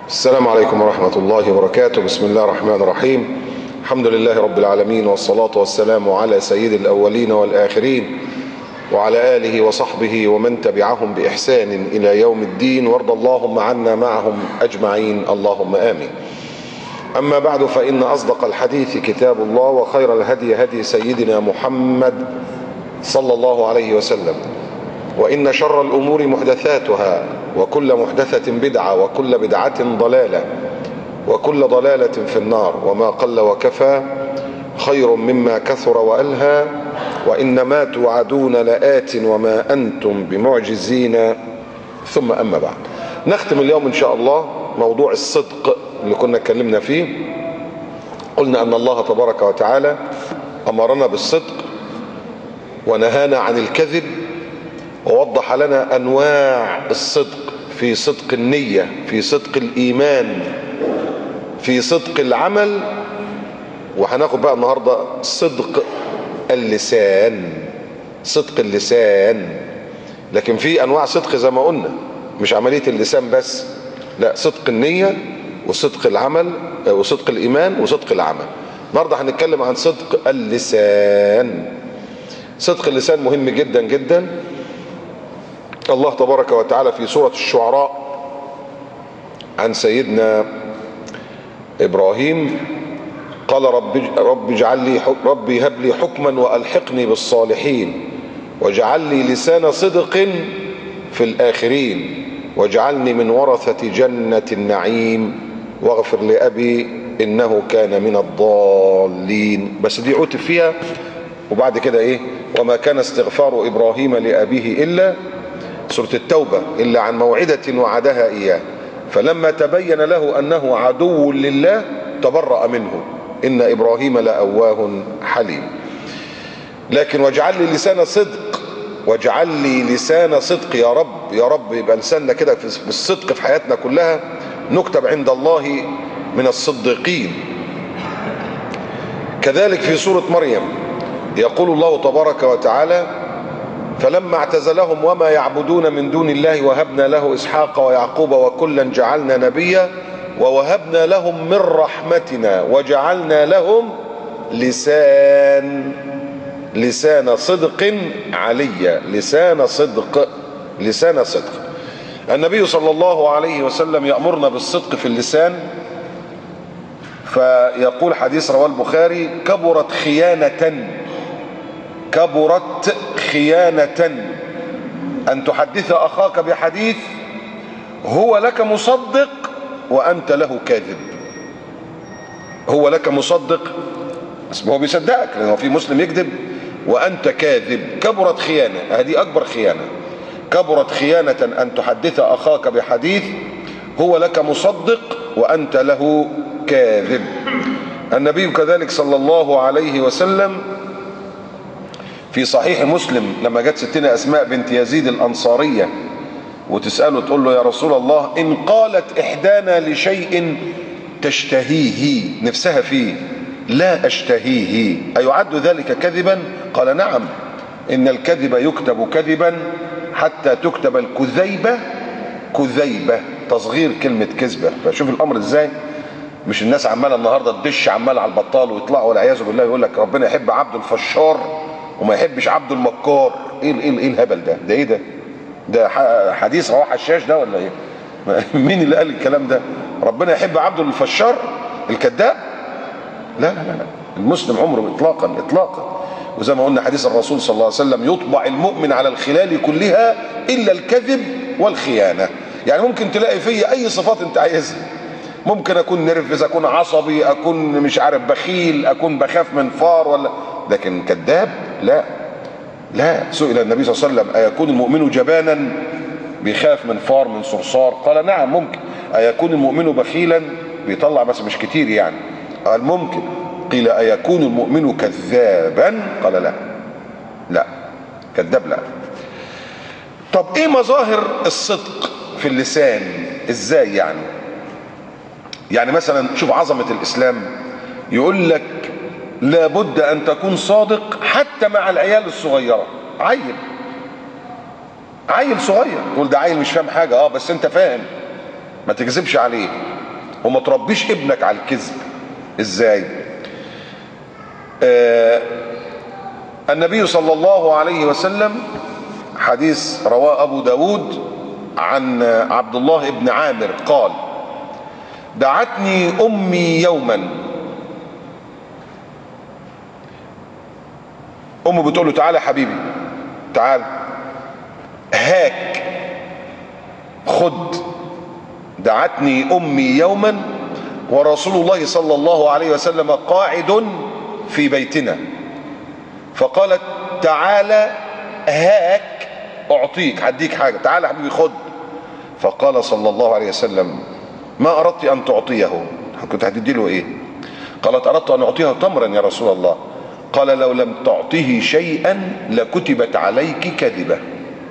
السلام عليكم ورحمة الله وبركاته. بسم الله الرحمن الرحيم. الحمد لله رب العالمين، والصلاة والسلام على سيد الأولين والآخرين وعلى آله وصحبه ومن تبعهم بإحسان إلى يوم الدين، وارض اللهم عنا معهم أجمعين، اللهم آمين. أما بعد، فإن أصدق الحديث كتاب الله، وخير الهدي هدي سيدنا محمد صلى الله عليه وسلم، وإن شر الأمور محدثاتها، وكل محدثة بدعة، وكل بدعة ضلالة، وكل ضلالة في النار. وما قل وكفى خير مما كثر وألهى، وإنما توعدون لآت وما أنتم بمعجزين. ثم أما بعد، نختم اليوم إن شاء الله موضوع الصدق اللي كنا اتكلمنا فيه. قلنا أن الله تبارك وتعالى أمرنا بالصدق ونهانا عن الكذب، ووضح لنا أنواع الصدق: في صدق النية، في صدق الإيمان، في صدق العمل، وهناخد بقى النهاردة صدق اللسان. صدق اللسان، لكن في أنواع صدق زي ما قلنا، مش عملية اللسان بس، لا، صدق النية وصدق العمل وصدق الإيمان وصدق العمل. النهاردة هنتكلم عن صدق اللسان. صدق اللسان مهم جدا جدا. الله تبارك وتعالى في سورة الشعراء عن سيدنا إبراهيم قال: ربي هب لي حكما وألحقني بالصالحين، واجعل لي لسان صدق في الآخرين، واجعلني من ورثة جنة النعيم، واغفر لأبي إنه كان من الضالين. بس دي عتب فيها، وبعد كده إيه؟ وما كان استغفار إبراهيم لأبيه إلا، سورة التوبة، إلا عن موعدة وعدها إياه، فلما تبين له أنه عدو لله تبرأ منه، إن إبراهيم لأواه حليم. لكن واجعل لي لسان صدق، واجعل لي لسان صدق يا رب، يا رب يبقى لساننا كده بالصدق في حياتنا كلها، نكتب عند الله من الصديقين. كذلك في سورة مريم يقول الله تبارك وتعالى: فلما اعتزلهم وما يعبدون من دون الله وهبنا له إسحاق ويعقوب وكلا جعلنا نبيا ووهبنا لهم من رحمتنا وجعلنا لهم لسان صدق عليا. لسان صدق، لسان صدق. النبي صلى الله عليه وسلم يأمرنا بالصدق في اللسان، فيقول حديث رواه البخاري: كبرت خيانة أن تحدث أخاك بحديث هو لك مصدق وأنت له كاذب. هو لك مصدق، اسمه هو بيصدقك، لأنه في مسلم يكذب وأنت كاذب. كبرت خيانة، هذه أكبر خيانة. كبرت خيانة أن تحدث أخاك بحديث هو لك مصدق وأنت له كاذب. النبي كذلك صلى الله عليه وسلم في صحيح مسلم لما جت ستنا أسماء بنت يزيد الأنصارية وتسأله تقول له: يا رسول الله، إن قالت إحدانا لشيء تشتهيه، نفسها فيه، لا أشتهيه، أيعد ذلك كذبا؟ قال: نعم، إن الكذب يكتب كذبا حتى تكتب الكذيبة كذيبة، تصغير كلمة كذبة. فشوف الأمر إزاي. مش الناس عمالة النهاردة تدش عمالة على البطال ويطلعوا والعياذ بالله يقول لك ربنا يحب عبد الفشار وما يحبش عبد المكار. ايه الهبل ده؟ ده ايه ده حديث رواه حشاش ده ولا ايه؟ مين اللي قال الكلام ده؟ ربنا يحب عبد الفشار الكذاب؟ لا لا لا، المسلم عمره اطلاقا. وزي ما قلنا حديث الرسول صلى الله عليه وسلم: يطبع المؤمن على الخلال كلها الا الكذب والخيانة. يعني ممكن تلاقي فيا اي صفات انت عايزها، ممكن اكون نرفز، اكون عصبي، اكون مش عارف بخيل، اكون بخاف من فار، ولا، لكن كذاب لا. سئل النبي صلى الله عليه وسلم: أيكون المؤمن جبانا، بيخاف من فار من صرصار؟ قال: نعم ممكن. أيكون المؤمن بخيلا، بيطلع بس مش كتير يعني؟ قال: ممكن. قيل: أيكون المؤمن كذابا؟ قال: لا كذاب لا. طب ايه مظاهر الصدق في اللسان؟ ازاي يعني مثلا شوف عظمة الإسلام، يقول لك لابد أن تكون صادق حتى مع العيال الصغيرة. عيل صغير تقول ده عيل مش فاهم حاجة، بس انت فاهم، ما تكذبش عليه. وما تربيش ابنك على الكذب. ازاي؟ النبي صلى الله عليه وسلم، حديث رواه ابو داود عن عبد الله بن عامر قال: دعتني امي يوما، امه بتقول له: تعالى حبيبي تعال، هاك خد. دعتني امي يوما ورسول الله صلى الله عليه وسلم قاعد في بيتنا، فقالت: تعالى هاك اعطيك، هديك حاجه، تعالى حبيبي خد. فقال صلى الله عليه وسلم: ما اردت ان تعطيه؟ كنت هتدي له ايه؟ قالت: اردت ان اعطيه تمرا يا رسول الله. قال: لو لم تعطه شيئا لكتبت عليك كذبه.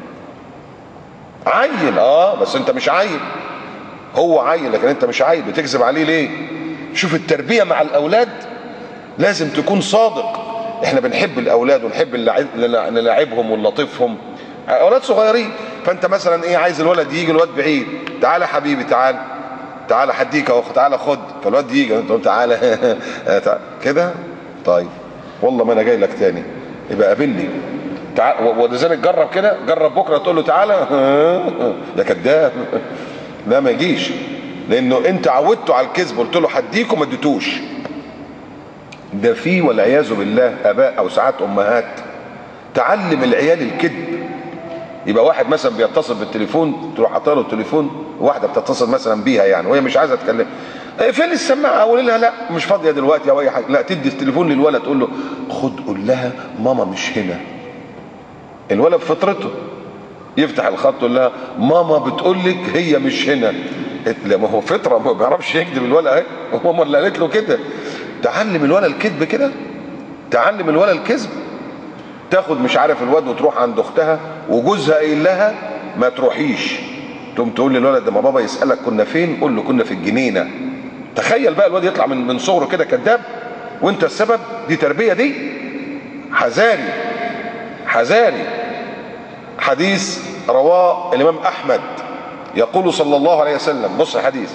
عيل بس انت مش عيل، هو عيل لكن انت مش عيل، بتكذب عليه ليه؟ شوف التربيه مع الاولاد، لازم تكون صادق. احنا بنحب الاولاد ونحب نلعبهم ونلطفهم، اولاد صغيرين. فانت مثلا ايه، عايز الولد يجي، الولد بعيد، تعالى حبيبي تعالى، تعالى هديك اهو، تعالى خد. فالولد يجي انت تقول تعالى كده، طيب والله ما انا جاي لك تاني، يبقى قابلني ولذلك جرب كده، جرب بكره تقول له تعالى يا كذاب. لا ما يجيش، لانه انت عودته على الكذب، قلت له هديك وما اديتوش. ده فيه والعياذ بالله اباء او ساعات امهات تعلم العيال الكذب. يبقى واحد مثلا بيتصل بالتليفون، تروح حاطه له التليفون، واحده بتتصل مثلا بيها يعني وهي مش عايزه تكلم، فين السماعه؟ اقول لها لا مش فاضيه دلوقتي او اي حاجه. لا، تدي التليفون للولد تقول له خد، قول لها ماما مش هنا. الولد بفطرته يفتح الخط يقول لها ماما بتقول لك هي مش هنا. ما هو فطره، ما بيعرفش يكذب الولد اهي، ماما اللي قالت له كده. تعلم الولد الكذب كده، تعلم الولد الكذب. تاخد مش عارف الواد وتروح عند اختها وجوزها قايل لها ما تروحيش، تقوم تقول للولد ده ما بابا يسالك كنا فين، قول له كنا في الجنينه. تخيل بقى الواد يطلع من صغره كده كذاب وانت السبب. دي تربيه دي، حذاري حذاري. حديث رواه الامام احمد يقول صلى الله عليه وسلم، بص الحديث: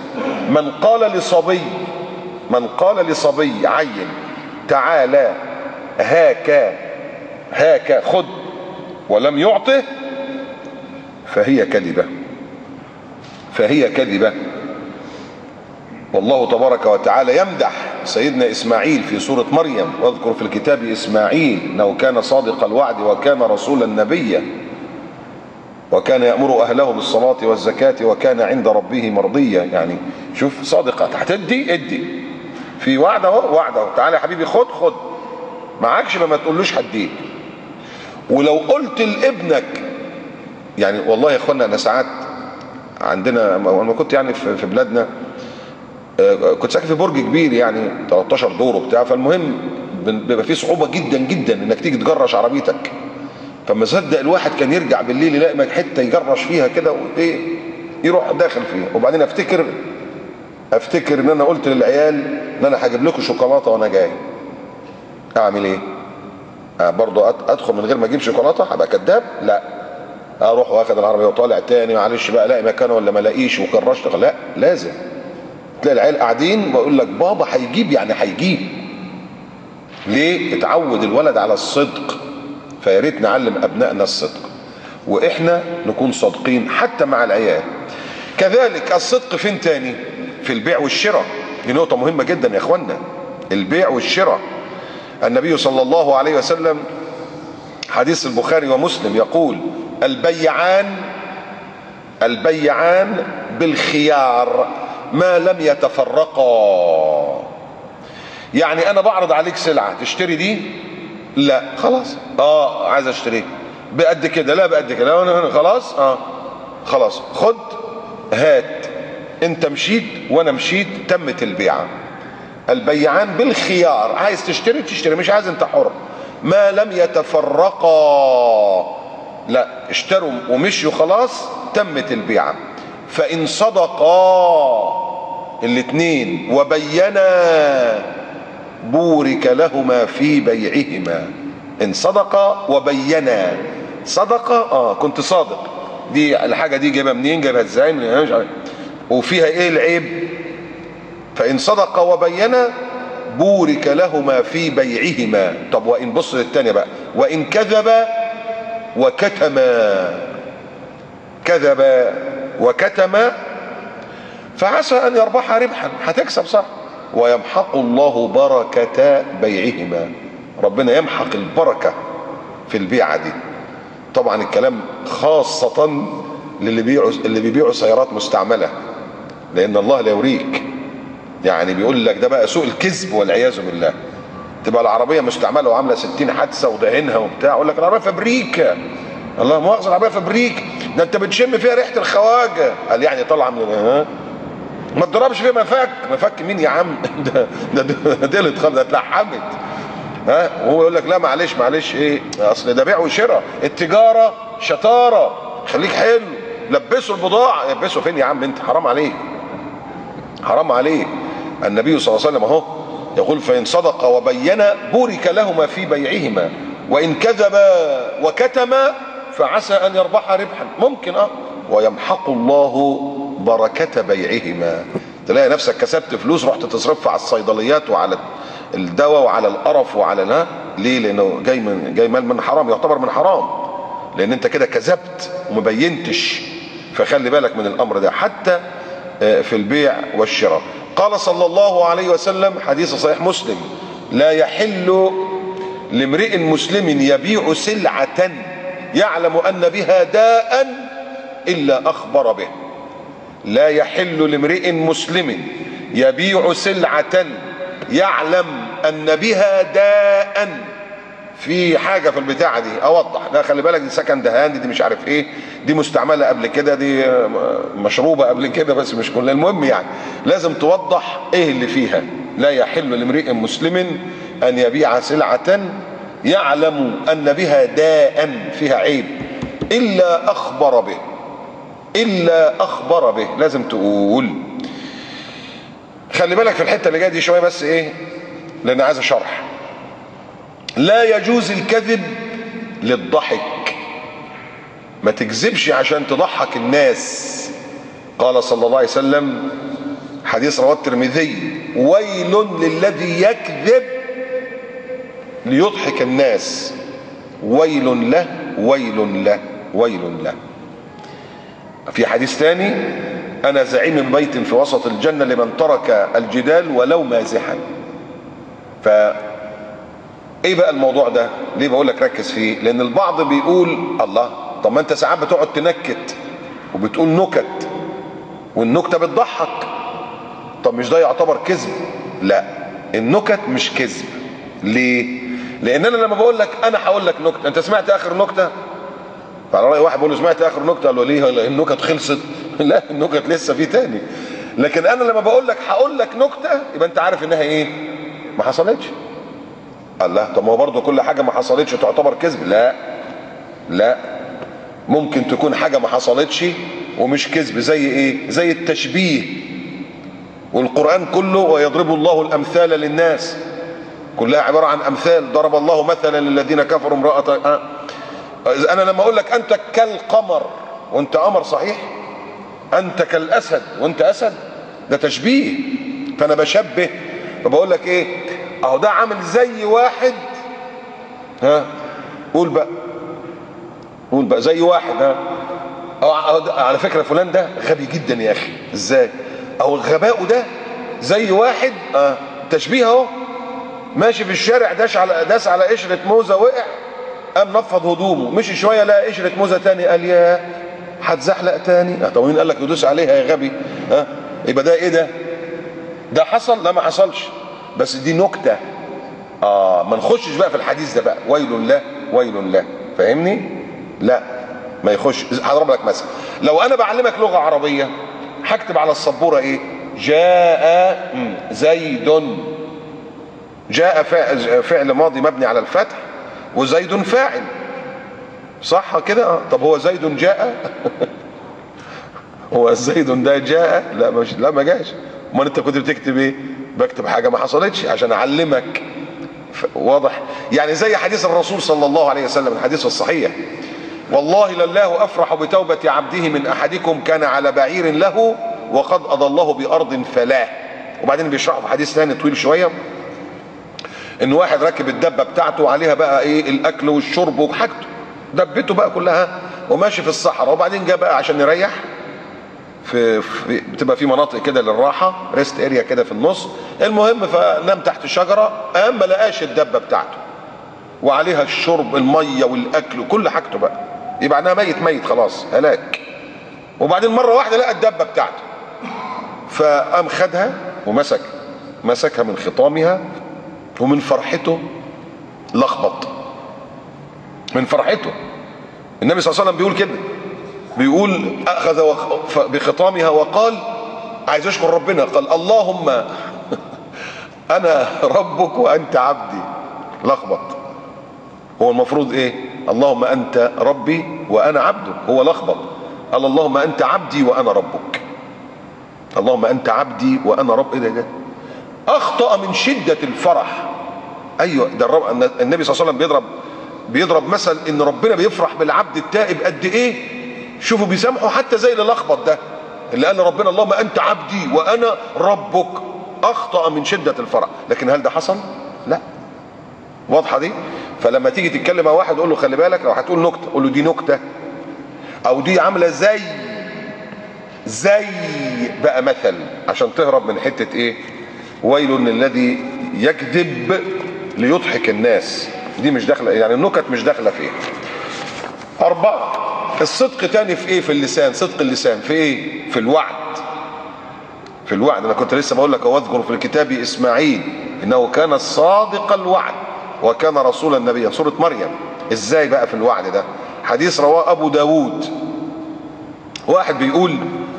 من قال لصبي عين تعالى هاك خد ولم يعطه فهي كذبة. والله تبارك وتعالى يمدح سيدنا إسماعيل في سورة مريم: واذكر في الكتاب إسماعيل إنه كان صادق الوعد وكان رسولا نبيا وكان يأمر أهله بالصلاة والزكاة وكان عند ربه مرضيا. يعني شوف، صادقة، هتدي ادي، في وعد اهو، وعد اهو، تعالى يا حبيبي خد، معكش ما تقولوش هديك. ولو قلت لابنك، يعني والله يا اخوانا انا ساعات عندنا لما كنت يعني في بلادنا، كنت ساكن في برج كبير يعني 13 دور وبتاع، فالمهم بيبقى فيه صعوبه جدا جدا انك تيجي تجرش عربيتك. فما صدق الواحد كان يرجع بالليل يلاقي حته يجرش فيها كده وايه، يروح داخل فيها. وبعدين افتكر ان انا قلت للعيال ان انا هجيب لكم شوكولاته وانا جاي. اعمل ايه؟ برضه ادخل من غير ما اجيب شوكولاته؟ هبقى كذاب؟ لا، اروح واخد العربيه وطالع تاني، معلش بقى الاقي مكانه ولا ما الاقيش وكرشت. لا، لازم تلاقي العيال قاعدين بقول لك بابا هيجيب، يعني هيجيب. ليه؟ اتعود الولد على الصدق. فيا ريت نعلم ابنائنا الصدق، واحنا نكون صادقين حتى مع العيال. كذلك الصدق فين تاني؟ في البيع والشراء. دي نقطه مهمه جدا يا اخوانا، البيع والشراء. النبي صلى الله عليه وسلم حديث البخاري ومسلم يقول: البيعان بالخيار ما لم يتفرقا. يعني انا بعرض عليك سلعه، تشتري دي؟ لا، خلاص عايز اشتريها بقد كده، لا بقد كده، خلاص خلاص خد هات، انت مشيت وانا مشيت، تمت البيعه. البيعان بالخيار، عايز تشتري مش عايز انت حر. ما لم يتفرقا، لا اشتروا ومشيوا خلاص، تمت البيعه. فان صدقا الاثنين وبينا بورك لهما في بيعهما. ان صدقا وبينا، صدقه كنت صادق، دي الحاجه دي جايبها منين، جايبها ازاي، مش عارف. وفيها ايه العيب؟ فإن صدق وبينا بورك لهما في بيعهما. طب وإن، بص للتانية بقى، وإن كذب وكتما، كذب وكتم فعسى أن يربح ربحا، هتكسب صح، ويمحق الله بركة بيعهما، ربنا يمحق البركة في البيعة دي. طبعا الكلام خاصة اللي بيبيعوا سيارات مستعملة، لأن الله لا يوريك، يعني بيقول لك ده بقى سوء الكذب والعياذ بالله. تبقى العربية مستعملة وعاملة 60 حادثة ودهنها وبتاع، أقول لك العربية فابريكا، الله مؤاخذة العربية فابريكا، ده أنت بتشم فيها ريحة الخواجة، قال يعني طالعة من ما تضربش فيها مفك. مفك مين يا عم؟ ده اللي اتخلط، ده اتلحمت. وهو يقول لك لا معلش ايه، اصل ده بيع وشراء، التجاره شطاره، خليك حلو، لبسوا البضاعه. يلبسوا فين يا عم انت؟ حرام عليك، حرام عليك. النبي صلى الله عليه وسلم اهو يقول فإن صدق وبين بورك لهما في بيعهما، وإن كذب وكتم فعسى أن يربح ربحا، ممكن ويمحق الله بركة بيعهما. تلاقي نفسك كسبت فلوس رحت تصرفها على الصيدليات وعلى الدواء وعلى القرف وعلى ليه؟ لأنه جاي مال من حرام، يعتبر من حرام، لأن أنت كده كذبت ومبينتش. فخلي بالك من الأمر ده حتى في البيع والشراء. قال صلى الله عليه وسلم، حديث صحيح مسلم: لا يحل لامرئ مسلم يبيع سلعة يعلم أن بها داء إلا أخبر به. لا يحل لامرئ مسلم يبيع سلعة يعلم أن بها داء، في حاجة في البتاعة دي أوضح، لا خلي بالك دي سكن دهان، دي مش عارف إيه، دي مستعملة قبل كده، دي مشروبة قبل كده، بس مش كل المهم يعني لازم توضح إيه اللي فيها. لا يحل لامرئ مسلم أن يبيع سلعة يعلم أن بها داء، فيها عيب، إلا أخبر به، إلا أخبر به، لازم تقول. خلي بالك في الحتة اللي جاية دي شوية بس إيه، لأن عايز شرح. لا يجوز الكذب للضحك، ما تكذبش عشان تضحك الناس. قال صلى الله عليه وسلم، حديث رواه الترمذي: ويل للذي يكذب ليضحك الناس، ويل له ويل له ويل له. في حديث ثاني: أنا زعيم بيت في وسط الجنة لمن ترك الجدال ولو مازحا. ف ايه بقى الموضوع ده؟ ليه بقول لك ركز فيه؟ لان البعض بيقول الله، طب ما انت ساعات بتقعد تنكت وبتقول نكت والنكته بتضحك، طب مش ده يعتبر كذب؟ لا، النكت مش كذب. ليه؟ لان انا لما بقول لك انا هقول لك نكته، انت سمعت اخر نكته؟ فعلى راي واحد بيقول له سمعت اخر نكته؟ قال له ليه؟ النكت خلصت؟ لا، النكت لسه في تاني. لكن انا لما بقول لك هقول لك نكته يبقى انت عارف انها ايه؟ ما حصلتش. الله، طب ما هو برضه كل حاجه ما حصلتش تعتبر كذب؟ لا لا، ممكن تكون حاجه ما حصلتش ومش كذب. زي ايه؟ زي التشبيه، والقران كله ويضرب الله الامثال للناس، كلها عباره عن امثال. ضرب الله مثلا للذين كفروا امراه، انا لما اقول لك انت كالقمر وانت قمر صحيح، انت كالاسد وانت اسد، ده تشبيه، فانا بشبه. فبقول لك ايه؟ اهو ده عامل زي واحد، قول بقى، قول بقى زي واحد، على فكره فلان ده غبي جدا يا اخي. ازاي؟ اهو غباؤه ده زي واحد، تشبيه اهو، ماشي في الشارع داس على قشره موزه، وقع، قام نفض هدومه، مشي شويه لقى قشره موزه تاني، قال يا هتزحلق تاني. طب مين قال لك تدوس عليها يا غبي؟ يبقى ده ايه ده؟ ده حصل؟ لا ما حصلش، بس دي نكته. ما نخشش بقى في الحديث ده بقى، ويل له ويل له، فاهمني؟ لا ما يخش. هضرب لك مثلا، لو انا بعلمك لغه عربيه هكتب على السبوره ايه؟ جاء زيد. جاء فعل ماضي مبني على الفتح، وزيد فاعل، صح كده؟ طب هو زيد جاء؟ هو زيد ده جاء؟ لا مش، لا ما جاش. امال انت كنت بتكتب ايه؟ بكتب حاجه ما حصلتش عشان اعلمك. واضح؟ يعني زي حديث الرسول صلى الله عليه وسلم، الحديث الصحيح: والله لله افرح بتوبه عبده من احدكم كان على بعير له وقد اضله بارض فلاه. وبعدين بيشرحوا في حديث ثاني طويل شويه ان واحد راكب الدبه بتاعته وعليها بقى ايه الاكل والشرب وحاجته، دبته بقى كلها وماشي في الصحراء، وبعدين جه بقى عشان يريح بتبقى في مناطق كده للراحه، ريست اريا كده في النص. المهم فنام تحت شجره، قام ما لقاش الدبه بتاعته وعليها الشرب الميه والاكل وكل حاجته بقى، يبقى انها ميت خلاص هلاك. وبعدين مره واحده لقى الدبه بتاعته، فقام خدها مسكها من خطامها، ومن فرحته لخبط من فرحته. النبي صلى الله عليه وسلم بيقول كده، بيقول اخذ بخطامها وقال، عايز يشكر ربنا، قال اللهم انا ربك وانت عبدي. لخبط. هو المفروض ايه؟ اللهم انت ربي وانا عبدك. هو لخبط، قال اللهم انت عبدي وانا ربك. اللهم انت عبدي وانا رب. ايه ده؟ اخطأ من شدة الفرح. ايوه ده النبي صلى الله عليه وسلم بيضرب مثل ان ربنا بيفرح بالعبد التائب قد ايه. شوفوا بيسامحوا حتى زي اللي لخبط ده، اللي قال لربنا اللهم انت عبدي وانا ربك. اخطأ من شدة الفرح. لكن هل ده حصل؟ لا. واضحة دي؟ فلما تيجي تتكلم مع واحد قول له خلي بالك، لو هتقول نكتة قول له دي نكتة، او دي عاملة زي بقى مثل، عشان تهرب من حتة ايه؟ ويل للذي يكذب ليضحك الناس. دي مش داخله، يعني النكت مش داخله فيها. 4. الصدق تاني في ايه؟ في اللسان. صدق اللسان في ايه؟ في الوعد. في الوعد. انا كنت لسه بقول لك واذكر في الكتاب اسماعيل انه كان صادق الوعد وكان رسولا نبيا، سوره مريم. ازاي بقى في الوعد ده؟ حديث رواه ابو داود، واحد بيقول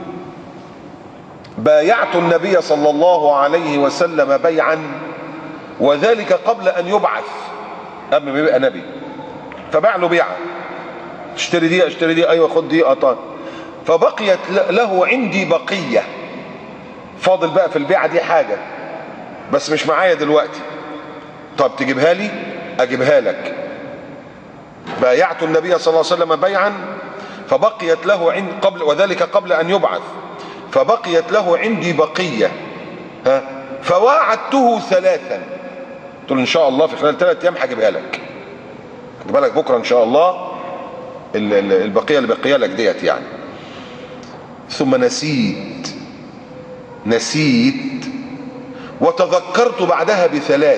بايعت النبي صلى الله عليه وسلم بيعا وذلك قبل ان يبعث، قبل ما يبقى نبي، فباع له بيعه، اشتري دي ايوه خد دي طيب. فبقيت له عندي بقيه، فاضل بقى في البيعه دي حاجه بس مش معايا دلوقتي، طب تجيبها لي اجيبها لك. بايعت النبي صلى الله عليه وسلم بيعا فبقيت له وذلك قبل ان يبعث، فبقيت له عندي بقيه، فواعدته 3. قلت له ان شاء الله في خلال 3 ايام هجيبها لك، بكره ان شاء الله البقيه اللي بقيه لك ديت يعني. ثم نسيت وتذكرت بعدها ب3،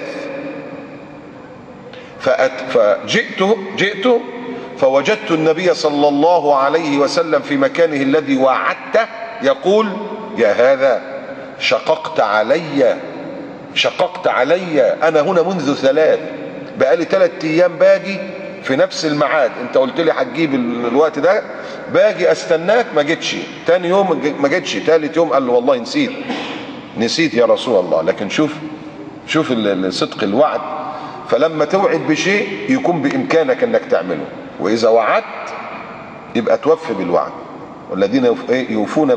فجئت فوجدت النبي صلى الله عليه وسلم في مكانه الذي وعدته يقول يا هذا شققت علي انا هنا منذ 3، بقالي 3 ايام باجي في نفس الميعاد، انت قلت لي هتجيب الوقت ده، باجي استناك ما جيتش، تاني يوم ما جيتش، تالت يوم قال له والله نسيت يا رسول الله. لكن شوف صدق الوعد. فلما توعد بشيء يكون بامكانك انك تعمله، واذا وعدت يبقى توفي بالوعد. والذين يوفون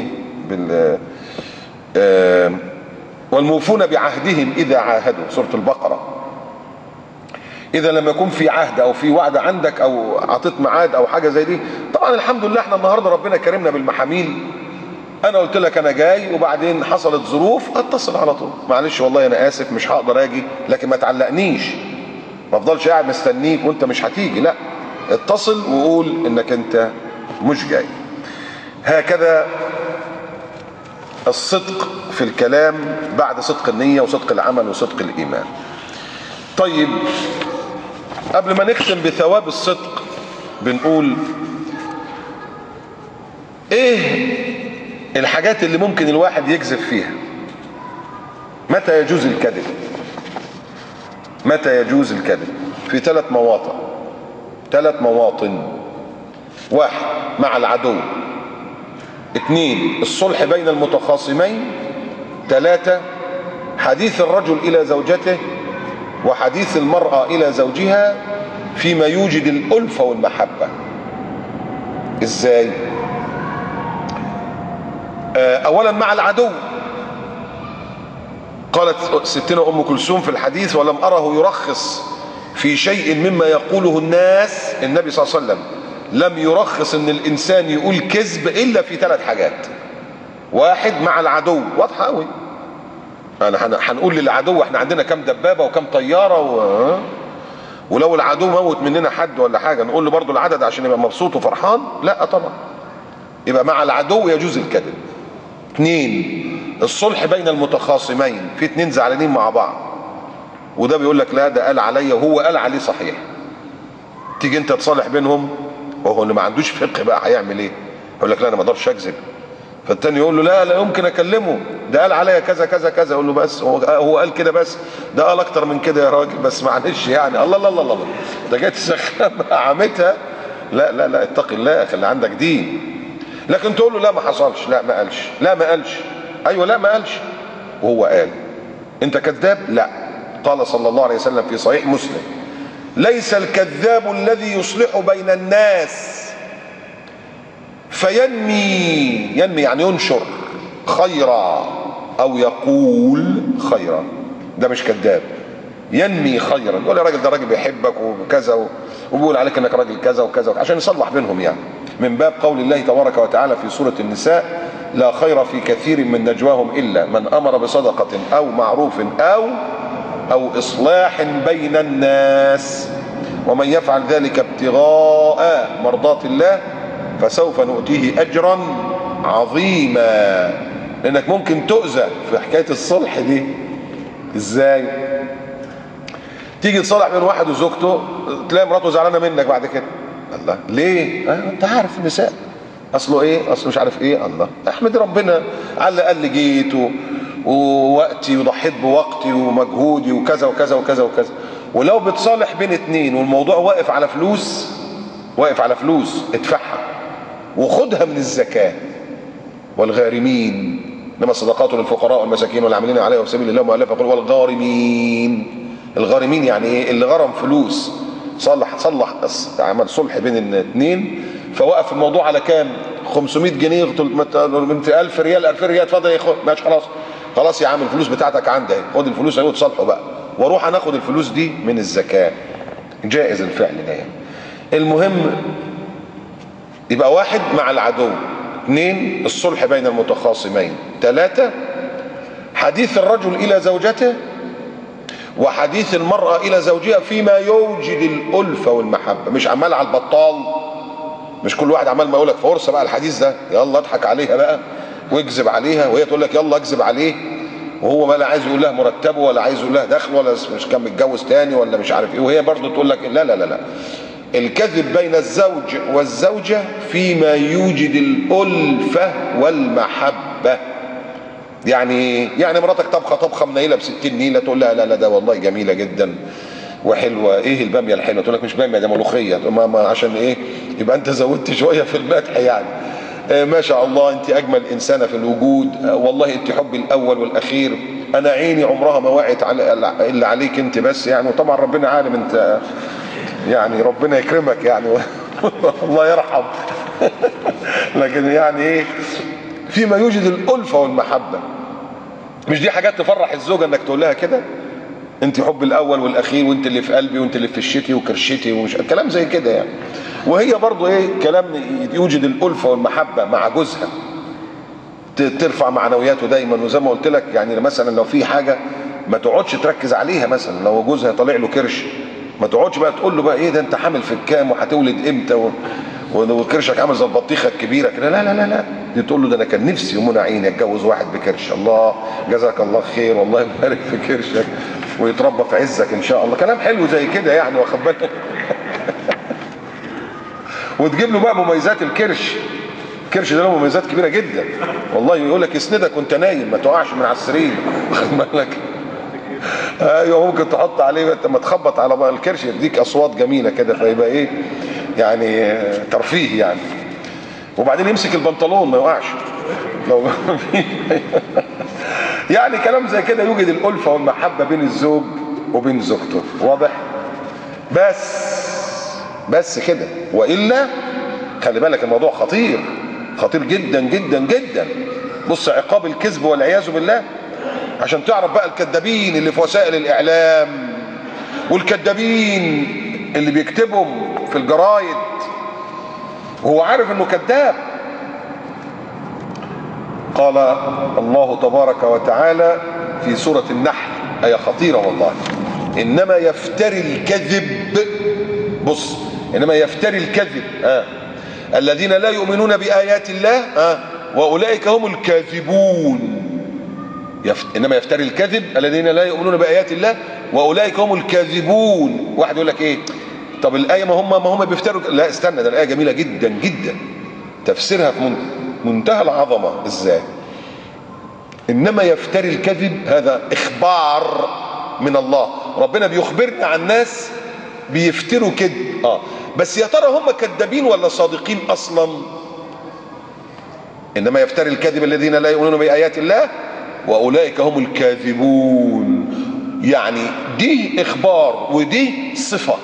والموفون بعهدهم اذا عاهدوا، سورة البقرة. اذا لما يكون في عهد او في وعد عندك او عطيت ميعاد او حاجه زي دي، طبعا الحمد لله احنا النهارده ربنا كرمنا بالمحاميل. انا قلت لك انا جاي وبعدين حصلت ظروف، اتصل على طول، معلش والله انا اسف مش هقدر اجي، لكن ما تعلقنيش، ما افضلش قاعد مستنيك وانت مش هتيجي، لا اتصل وقول انك انت مش جاي. هكذا الصدق في الكلام بعد صدق النية وصدق العمل وصدق الإيمان. طيب قبل ما نختم بثواب الصدق بنقول ايه الحاجات اللي ممكن الواحد يكذب فيها؟ متى يجوز الكذب؟ متى يجوز الكذب؟ في 3 مواطن. 1 مع العدو، 2 الصلح بين المتخاصمين، 3 حديث الرجل إلى زوجته وحديث المرأة إلى زوجها فيما يوجد الألفة والمحبة. إزاي؟ أولا مع العدو، قالت ستنا أم كلثوم في الحديث واlam أره يرخص في شيء مما يقوله الناس، النبي صلى الله عليه وسلم لم يرخص ان الانسان يقول كذب الا في 3 حاجات. 1 مع العدو، واضحه قوي، هنقول للعدو احنا عندنا كام دبابه وكام طياره ولو العدو موت مننا حد ولا حاجه نقول له برضه العدد عشان يبقى مبسوط وفرحان؟ لا طبعا. يبقى مع العدو يجوز الكذب. 2 الصلح بين المتخاصمين، في 2 زعلانين مع بعض وده بيقول لك لا ده قال عليا وهو قال عليه صحيح، تيجي انت تصالح بينهم، وهو اللي ما عندوش فقه بقى هيعمل ايه؟ يقول لك لا انا ما اقدرش اكذب، فالتاني يقول له لا لا يمكن اكلمه، ده قال عليا كذا كذا كذا، يقول له بس هو قال كده، بس ده قال اكتر من كده يا راجل، بس معلش يعني. الله الله الله الله، ده جاي تسخن عمتها. لا لا لا، اتق الله، خلي عندك دين. لكن تقول له لا ما حصلش، لا ما قالش، لا ما قالش، ايوه لا ما قالش وهو قال، انت كذاب؟ لا. قال صلى الله عليه وسلم في صحيح مسلم: ليس الكذاب الذي يصلح بين الناس فينمي، ينمي يعني ينشر خيرا او يقول خيرا، ده مش كذاب. ينمي خيرا، يقول يا راجل ده راجل بيحبك وكذا وبيقول عليك انك راجل كذا وكذا، عشان يصلح بينهم يعني. من باب قول الله تبارك وتعالى في سورة النساء: لا خير في كثير من نجواهم إلا من أمر بصدقة أو معروف أو إصلاح بين الناس ومن يفعل ذلك ابتغاء مرضات الله فسوف نؤتيه أجرا عظيما. لأنك ممكن تؤذى في حكاية الصلح دي. إزاي؟ تيجي تصالح بين واحد وزوجته، تلاقي مراته زعلانة منك بعد كده. الله ليه؟ انت عارف النساء اصله ايه، اصله مش عارف ايه. الله احمد ربنا على الاقل جيت ووقتي وضحيت بوقتي ومجهودي وكذا وكذا وكذا وكذا. ولو بتصالح بين 2 والموضوع واقف على فلوس، واقف على فلوس، ادفعها وخدها من الزكاه. والغارمين انما الصدقات للفقراء والمساكين والعاملين عليها في سبيل الله ومؤلفه قلوبهم والغارمين. الغارمين يعني ايه؟ اللي غرم فلوس، صلح عمل صلح بين 2 فوقف الموضوع على كام؟ 500 جنيه 1000 ريال 2000 ريال، اتفضل يا اخويا ماشي خلاص يا عم الفلوس بتاعتك عندي اهي، خد الفلوس اهي وتصالحوا بقى، واروح انا اخد الفلوس دي من الزكاه. جائز الفعل ده يعني. المهم يبقى 1 مع العدو، 2 الصلح بين المتخاصمين، 3 حديث الرجل الى زوجته وحديث المرأة إلى زوجها فيما يوجد الألفة والمحبة. مش عمال على البطال، مش كل واحد عمال ما يقول لك فرصة بقى الحديث ده يلا اضحك عليها بقى واكذب عليها، وهي تقول لك يلا اكذب عليه، وهو ما لا عايز يقول لها مرتبه ولا عايز يقول لها دخل ولا مش كان متجوز تاني ولا مش عارف ايه، وهي برضه تقول لك لا لا لا لا. الكذب بين الزوج والزوجة فيما يوجد الألفة والمحبة. يعني مراتك طبخه منيله ب60 نيله، تقول لها لا لا ده والله جميله جدا وحلوه، ايه الباميه الحلوه؟ تقول لك مش باميه ده ملوخيه. ما عشان ايه؟ يبقى انت زودت شويه في المدح يعني. ما شاء الله انت اجمل انسانه في الوجود، والله انت حبي الاول والاخير، انا عيني عمرها ما وقعت الا عليك انت بس يعني. وطبعا ربنا عالم انت يعني، ربنا يكرمك يعني الله يرحم لكن يعني ايه؟ فيما يوجد الألفة والمحبة. مش دي حاجات تفرح الزوجة انك تقول لها كده؟ انت حب الاول والاخير، وانت اللي في قلبي، وانت اللي في الشتي وكرشتي، ومش كلام زي كده يعني. وهي برضو ايه؟ كلام يوجد الألفة والمحبة مع جوزها، ترفع معنوياته دايما. وزي ما قلت لك يعني مثلا لو في حاجة ما تقعدش تركز عليها، مثلا لو جوزها طالع له كرش ما تقعدش بقى تقول له بقى ايه ده انت حامل في الكام وهتولد امتى وكرشك عامل زي البطيخه الكبيره كده، لا لا لا لا. دي تقول له ده انا كان نفسي ومنى عيني اتجوز واحد بكرش. الله جزاك الله خير، والله يبارك في كرشك ويتربى في عزك ان شاء الله. كلام حلو زي كده يعني، واخد بالك وتجيب له بقى مميزات الكرش. الكرش ده له مميزات كبيره جدا والله، يقول لك يسندك وانت نايم ما تقعش من على السرير، واخد بالك. ايوه ممكن تحط عليه لما تخبط على بقى الكرش يديك اصوات جميله كده، فيبقى ايه يعني ترفيه يعني. وبعدين يمسك البنطلون ما يوقعش لو يعني كلام زي كده يوجد الألفة والمحبة بين الزوج وبين زوجته. واضح؟ بس كده، وإلا خلي بالك الموضوع خطير جدا جدا جدا. بص عقاب الكذب والعياذ بالله، عشان تعرف بقى الكذابين اللي في وسائل الإعلام والكذابين اللي بيكتبهم في الجرايد وهو عارف انه كذاب. قال الله تبارك وتعالى في سورة النحل، آية خطيرة والله. إنما يفتري الكذب، بص، إنما يفتري الكذب الذين لا يؤمنون بآيات الله وأولئك هم الكاذبون. إنما يفتري الكذب الذين لا يؤمنون بآيات الله وأولئك هم الكاذبون. واحد يقول لك إيه؟ طب الآية ما هم بيفتروا. لا استنى، ده الآية جميلة جدا جدا، تفسيرها في منتهى العظمة. إزاي؟ إنما يفتري الكذب، هذا إخبار من الله، ربنا بيخبرنا عن ناس بيفتروا كذب. بس يا ترى هم كذابين ولا صادقين أصلا؟ إنما يفتري الكذب الذين لا يؤمنون بآيات الله وأولئك هم الكاذبون. يعني دي إخبار ودي صفة.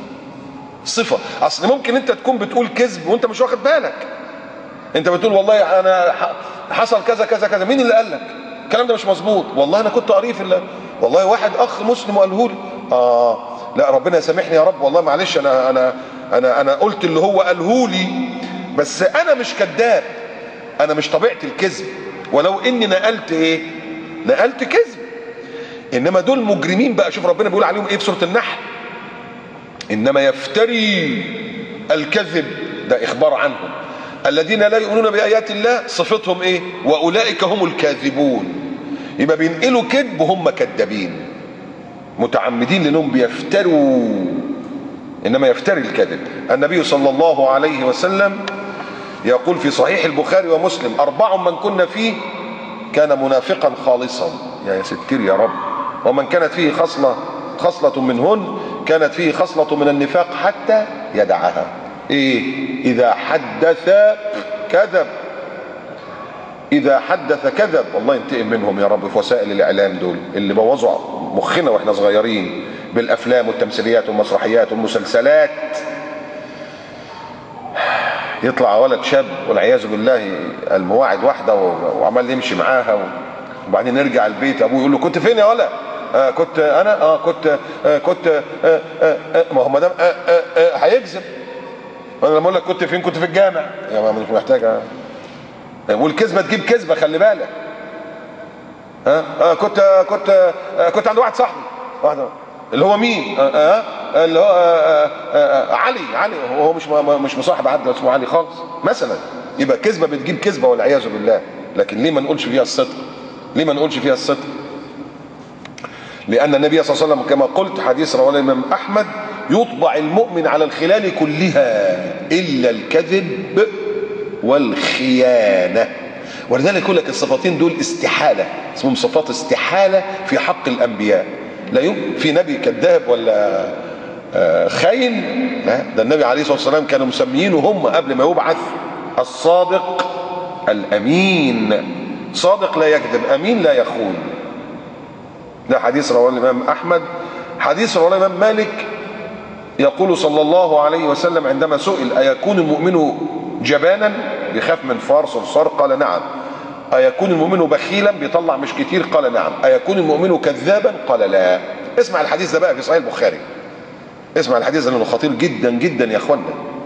أصل ممكن أنت تكون بتقول كذب وأنت مش واخد بالك. أنت بتقول والله أنا حصل كذا كذا كذا، مين اللي قال لك؟ الكلام ده مش مظبوط. والله أنا كنت قريب في الله، والله واحد أخ مسلم وقاله لي. لا ربنا يسامحني يا رب، والله معلش أنا قلت اللي هو قاله لي، بس أنا مش كذاب، أنا مش طبيعتي الكذب، ولو إني نقلت كذب. إنما دول مجرمين بقى. شوف ربنا بيقول عليهم إيه في سورة النحل؟ إنما يفتري الكذب، ده إخبار عنهم. الذين لا يؤمنون بآيات الله صفتهم إيه؟ وأولئك هم الكاذبون. يبقى بينقلوا كذب وهم كذابين متعمدين لأنهم بيفتروا. إنما يفتري الكذب. النبي صلى الله عليه وسلم يقول في صحيح البخاري ومسلم: 4 من كنا فيه كان منافقا خالصا. يا ستير يا رب. ومن كانت فيه خصلة منهن كانت فيه خصلة من النفاق حتى يدعها. ايه؟ اذا حدث كذب. اذا حدث كذب. والله ينتقم منهم يا رب في وسائل الاعلام، دول اللي بوظوا مخنا واحنا صغيرين بالافلام والتمثيليات والمسرحيات والمسلسلات. يطلع ولد شاب والعياذ بالله المواعد واحده وعمال يمشي معاها، وبعدين يرجع البيت ابوه يقول له: كنت فين يا ولد؟ كنت انا كنت ما هو ما دام هيكذب. انا لما اقول لك كنت فين؟ كنت في الجامع. يا ماما مش محتاجه. والكذبه تجيب كذبه، خلي بالك. كنت عند واحد صاحبي، اللي هو مين؟ اللي هو علي. هو مش مصاحب حد اسمه علي خالص مثلا. يبقى كذبه بتجيب كذبه والعياذ بالله. لكن ليه ما نقولش فيها الصدق؟ لأن النبي صلى الله عليه وسلم كما قلت، حديث رواه الإمام أحمد: يطبع المؤمن على الخلال كلها إلا الكذب والخيانة. ولذلك يقول لك الصفتين دول استحالة، اسمهم صفات استحالة في حق الأنبياء. لا يمكن في نبي كذاب ولا خاين. لا، ده النبي عليه الصلاة والسلام كانوا مسميينه هم قبل ما يبعث الصادق الأمين. صادق لا يكذب، أمين لا يخون. ده حديث رواه الإمام أحمد. حديث رواه الإمام مالك يقول صلى الله عليه وسلم عندما سئل: أيكون المؤمن جبانا بيخاف من فار صرصار؟ قال: نعم. أيكون المؤمن بخيلا بيطلع مش كتير؟ قال: نعم. أيكون المؤمن كذابا؟ قال: لا. اسمع الحديث ده بقى في صحيح البخاري. اسمع الحديث ده لأنه خطير جدا جدا يا اخوانا.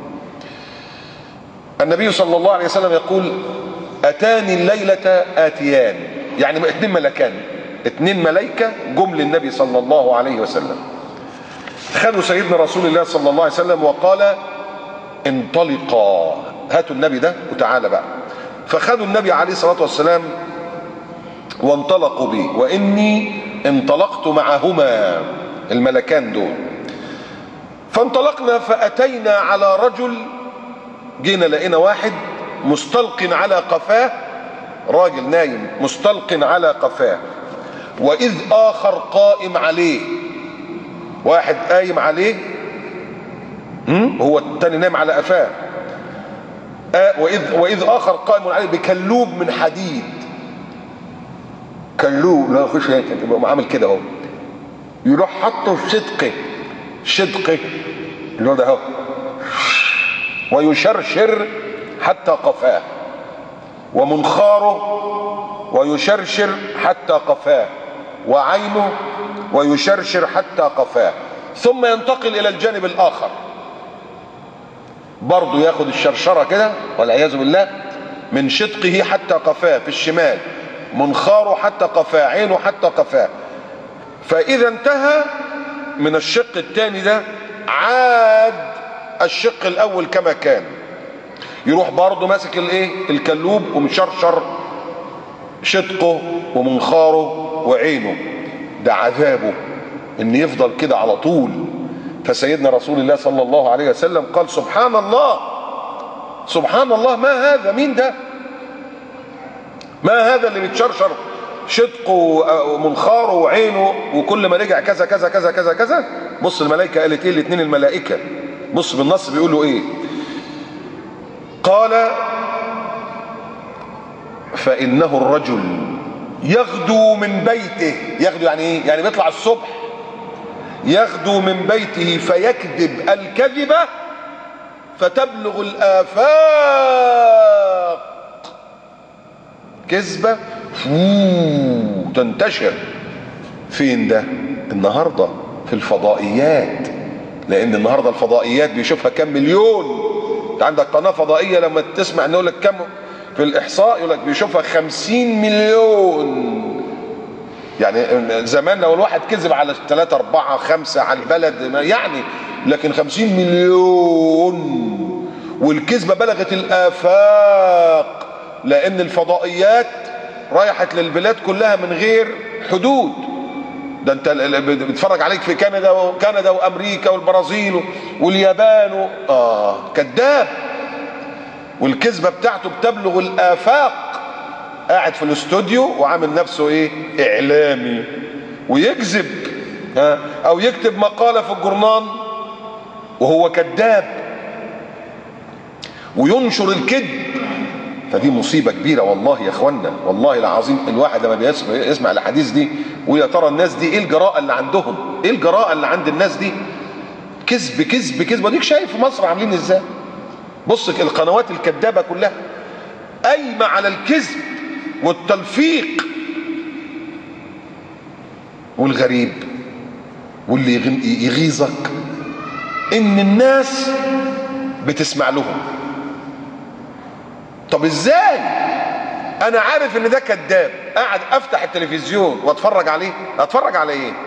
النبي صلى الله عليه وسلم يقول: أتاني الليلة آتيان، يعني 2 ملكان، 2 ملائكة جم للنبي صلى الله عليه وسلم. خدوا سيدنا رسول الله صلى الله عليه وسلم وقال: انطلقا، هاتوا النبي ده وتعالى بقى. فخدوا النبي عليه الصلاة والسلام وانطلقوا به، وإني انطلقت معهما الملكان دول. فانطلقنا فأتينا على رجل، جينا لقينا واحد مستلق على قفاه، راجل نايم مستلق على قفاه، وإذ آخر قائم عليه. واحد قايم عليه، هو التاني نايم على قفاه. وإذ آخر قائم عليه بكلوب من حديد. كلوب، لا خش يبقى عامل كده اهو، يروح حطه في شدقه اللي هو ده اهو، ويشرشر حتى قفاه، ومنخاره ويشرشر حتى قفاه، وعينه ويشرشر حتى قفاه، ثم ينتقل الى الجانب الاخر برضه ياخد الشرشره كده والعياذ بالله من شدقه حتى قفاه في الشمال، منخاره حتى قفاه، عينه حتى قفاه. فاذا انتهى من الشق الثاني ده عاد الشق الاول كما كان، يروح برضه ماسك الايه الكلوب ومشرشر شدقه ومنخاره وعينه. ده عذابه ان يفضل كده على طول. فسيدنا رسول الله صلى الله عليه وسلم قال سبحان الله سبحان الله، ما هذا؟ مين ده؟ ما هذا اللي بيتشرشر شدقه ومنخاره وعينه وكل ما رجع كذا كذا كذا كذا كذا؟ بص الملائكه قالت ايه، الاثنين الملائكه، بص بالنص بيقولوا ايه. قال فانه الرجل يغدو من بيته، يغدو يعني ايه؟ يعني بيطلع الصبح، يغدو من بيته فيكذب الكذبه فتبلغ الآفاق، كذبة تنتشر. فين ده؟ النهاردة في الفضائيات، لأن النهاردة الفضائيات بيشوفها كم مليون. انت عندك قناة فضائية لما تسمع انه يقول لك كم في الإحصاء، يقول لك بيشوفها 50 مليون. يعني زمان لو الواحد كذب على 3 4 5 على البلد يعني، لكن 50 مليون والكذبة بلغت الآفاق، لأن الفضائيات رايحت للبلاد كلها من غير حدود. ده انت بتتفرج عليك في كندا وأمريكا والبرازيل واليابان كذاب، والكذبة بتاعته بتبلغ الآفاق. قاعد في الاستوديو وعامل نفسه ايه إعلامي ويكذب، أو يكتب مقالة في الجورنال وهو كذاب وينشر الكذب. فدي مصيبة كبيرة والله يا اخوانا، والله العظيم. الواحد لما بيسمع الحديث دي ويا ترى الناس دي ايه الجراءة اللي عندهم، ايه الجراءة اللي عند الناس دي؟ كذب كذب كذب. وديك شايف في مصر عاملين ازاي؟ بص القنوات الكذابة كلها قايمة على الكذب والتلفيق. والغريب واللي يغيظك ان الناس بتسمع لهم. طب ازاي انا عارف ان ده كذاب؟ قاعد افتح التلفزيون واتفرج عليه، اتفرج على ايه؟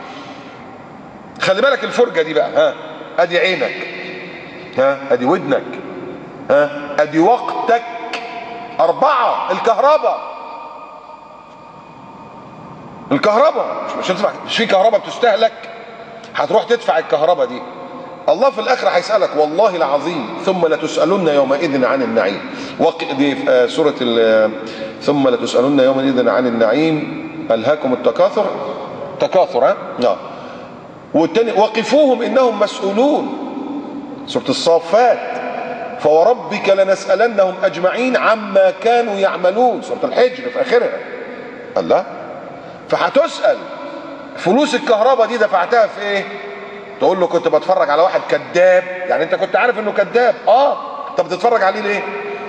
خلي بالك الفرجة دي بقى، ادي عينك، ادي ودنك، ادي وقتك. 4 الكهرباء مش هتدفع، مش في كهرباء بتستهلك، هتروح تدفع الكهرباء دي. الله في الاخر هيسالك والله العظيم ثم لتسالن يومئذ عن النعيم. دي في سوره ثم لتسالن يومئذ عن النعيم الهاكم التكاثر، تكاثر والتاني وقفوهم انهم مسؤولون، سوره الصافات. فوربك لنسالنهم اجمعين عما كانوا يعملون، سوره الحجر في اخرها. الله، فهتسال فلوس الكهرباء دي دفعتها في ايه؟ تقول له كنت بتفرج على واحد كذاب. يعني انت كنت عارف انه كذاب، طب بتتفرج عليه ليه؟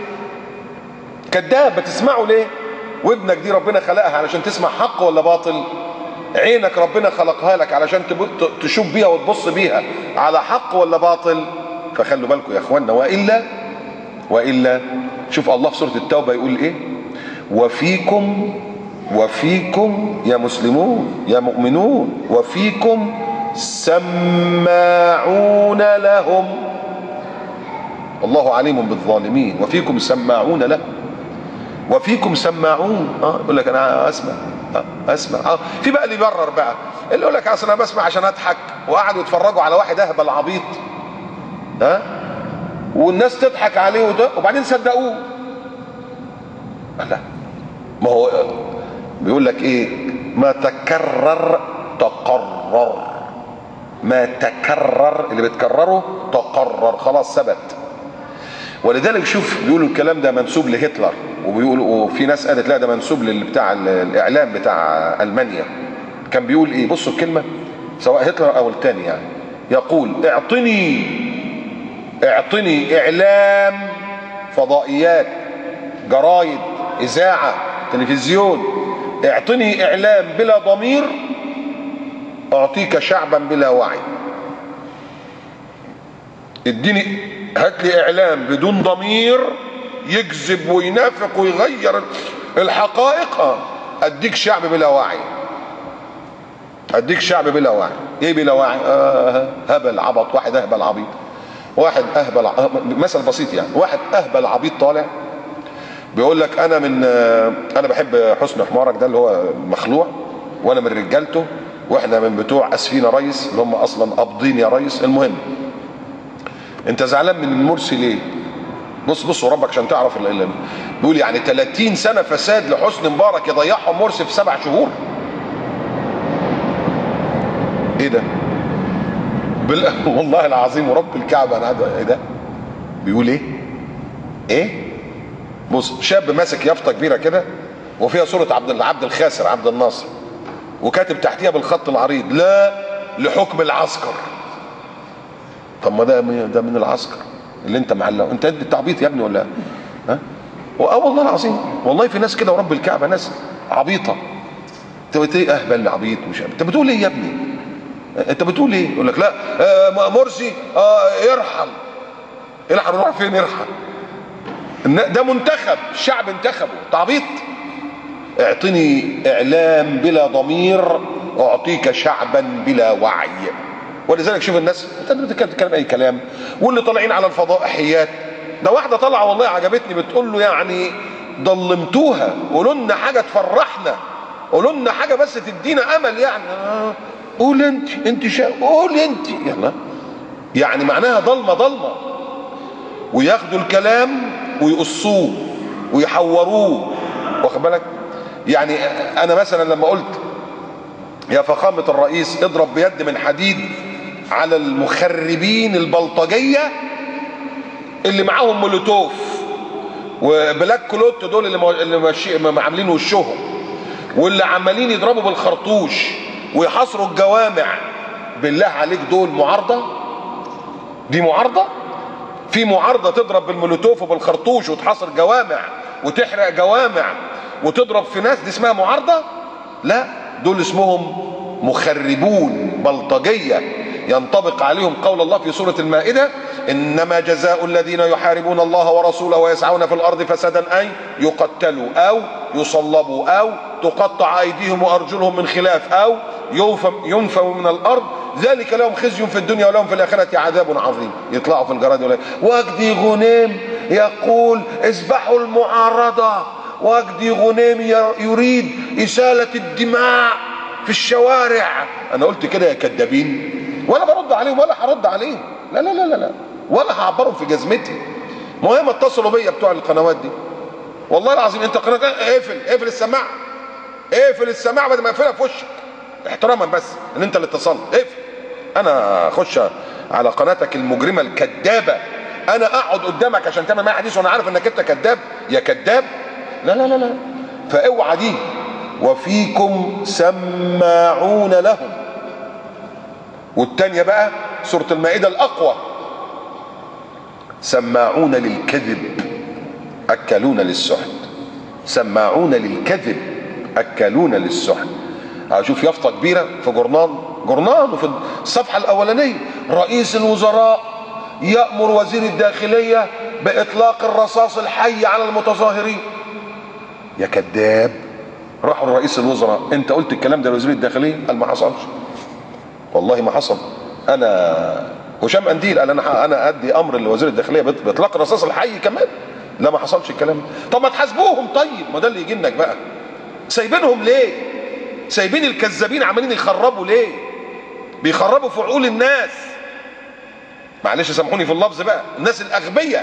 كذاب بتسمعه ليه؟ ودنك دي ربنا خلقها علشان تسمع حق ولا باطل؟ عينك ربنا خلقها لك علشان تشوف بيها وتبص بيها على حق ولا باطل؟ فخلوا بالكم يا اخوانا، والا شوف الله في سورة التوبة يقول ايه؟ وفيكم يا مسلمون يا مؤمنون وفيكم سماعون لهم، الله عليم بالظالمين. وفيكم سماعون لهم، وفيكم سماعون. يقول لك انا اسمع. في بقى اللي يبرر بقى، اللي يقول لك اصل انا بسمع عشان اضحك، وقعدوا يتفرجوا على واحد اهبل عبيط والناس تضحك عليه وبعدين صدقوه. لا، ما هو بيقول لك ايه؟ ما تكرر تقرر، ما تكرر اللي بتكرره تقرر، خلاص ثبت. ولذلك شوف بيقولوا الكلام ده منسوب لهتلر، وبيقولوا وفي ناس قالت لا ده منسوب بتاع الاعلام بتاع المانيا. كان بيقول ايه؟ بصوا الكلمه سواء هتلر او الثاني، يعني يقول اعطني اعلام، فضائيات، جرايد، اذاعه، تلفزيون، اعطني اعلام بلا ضمير اعطيك شعبا بلا وعي. هات لي اعلام بدون ضمير يكذب وينافق ويغير الحقائق اديك شعب بلا وعي، اديك شعب بلا وعي. ايه بلا وعي؟ هبل عبط، واحد اهبل عبيط، واحد اهبل مثل بسيط يعني، واحد اهبل عبيط طالع بيقول لك انا بحب حسن حمارك ده اللي هو مخلوع، وانا من رجالته، واحنا من بتوع اسفين يا ريس اللي هم اصلا قابضين يا ريس. المهم انت زعلان من المرسي ليه؟ بص وربك عشان تعرف بيقول يعني 30 سنه فساد لحسني مبارك يضيعهم مرسي في 7 شهور. ايه ده؟ والله العظيم ورب الكعبه انا ايه ده؟ بيقول ايه؟ ايه؟ بص، شاب ماسك يافطه كبيره كده وفيها صوره عبد الخاسر عبد الناصر، وكاتب تحتيها بالخط العريض لا لحكم العسكر. طب ما ده من العسكر اللي انت معلقه، انت عبيط يا ابني ولا ها؟ والله العظيم، والله في ناس كده ورب الكعبه ناس عبيطه. انت ايه اهبل عبيط مش انت بتقول ايه يا ابني؟ انت بتقول ايه؟ يقول لك لا مرسي يرحل يروح فين يرحل؟ ده منتخب، الشعب انتخبه، تعبيط. اعطني اعلام بلا ضمير اعطيك شعبا بلا وعي. ولذلك شوف الناس انت بتتكلم اي كلام، واللي طالعين على الفضائحيات. ده واحده طالعه والله عجبتني بتقول له يعني ضلمتوها، قولوا لنا حاجه تفرحنا، قولوا لنا حاجه بس تدينا امل يعني. قول انت قول انت يلا، يعني معناها ضلمه وياخدوا الكلام ويقصوه ويحوروه، واخد بالك؟ يعني انا مثلا لما قلت يا فخامه الرئيس اضرب بيد من حديد على المخربين البلطجيه اللي معاهم مولوتوف وبلاك كلوت، دول اللي عاملين وشهم واللي عمالين يضربوا بالخرطوش ويحاصروا الجوامع، بالله عليك دول معارضه؟ دي معارضه؟ في معارضه تضرب بالمولوتوف وبالخرطوش وتحاصر جوامع وتحرق جوامع وتضرب في ناس، دي اسمها معارضه؟ لا، دول اسمهم مخربون بلطجيه، ينطبق عليهم قول الله في سوره المائده انما جزاء الذين يحاربون الله ورسوله ويسعون في الارض فسادا ان يقتلوا او يصلبوا او تقطع ايديهم وارجلهم من خلاف او ينفوا من الارض ذلك لهم خزي في الدنيا ولهم في الاخره عذاب عظيم. يطلعوا في الجرائد وجدي غنيم يقول اذبحوا المعارضه، وجدي غنيم يريد اساله الدماء في الشوارع. انا قلت كده يا كدابين، ولا برد عليهم ولا هرد عليهم، لا لا لا لا، ولا هعبرهم في جزمتي. مهم اتصلوا بيا بتوع القنوات دي، والله العظيم انت قناه اقفل السماعه، اقفل السماعه بدل ما اقفلها في وشك احتراما بس ان انت اللي اتصلت. اقفل، انا اخش على قناتك المجرمه الكذابه، انا اقعد قدامك عشان تعمل معايا حديث وانا عارف انك انت كذاب يا كذاب؟ لا لا لا لا، فاوعى دي. وفيكم سماعون لهم. والتانية بقى سورة المائدة الأقوى، سماعون للكذب أكلون للسحت، سماعون للكذب أكلون للسحت. هشوف يافطة كبيرة في جورنال وفي الصفحة الأولانية رئيس الوزراء يأمر وزير الداخلية بإطلاق الرصاص الحي على المتظاهرين. يا كذاب، راحوا لرئيس الوزراء انت قلت الكلام ده لوزير الداخليه؟ قال ما حصلش، والله ما حصل. انا هشام قنديل قال انا ادي امر لوزير الداخليه باطلاق الرصاص الحي كمان؟ لا ما حصلش الكلام ده. طب ما تحاسبوهم طيب، ما ده اللي يجي لك بقى. سايبينهم ليه؟ سايبين الكذابين عمالين يخربوا ليه؟ بيخربوا في عقول الناس. معلش سامحوني في اللفظ بقى، الناس الاغبياء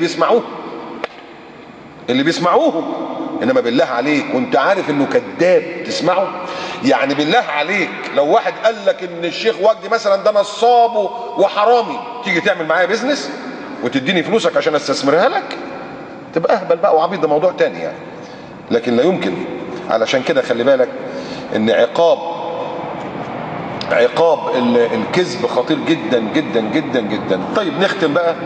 اللي بيسمعوهم. انما بالله عليك وانت عارف انه كذاب تسمعه؟ يعني بالله عليك لو واحد قال لك ان الشيخ وجدي مثلا ده نصاب وحرامي، تيجي تعمل معايا بيزنس وتديني فلوسك عشان استثمرها لك؟ تبقى اهبل بقى وعبيط، ده موضوع تاني يعني. لكن لا يمكن. علشان كده خلي بالك ان عقاب الكذب خطير جدا جدا جدا جدا. طيب نختم بقى.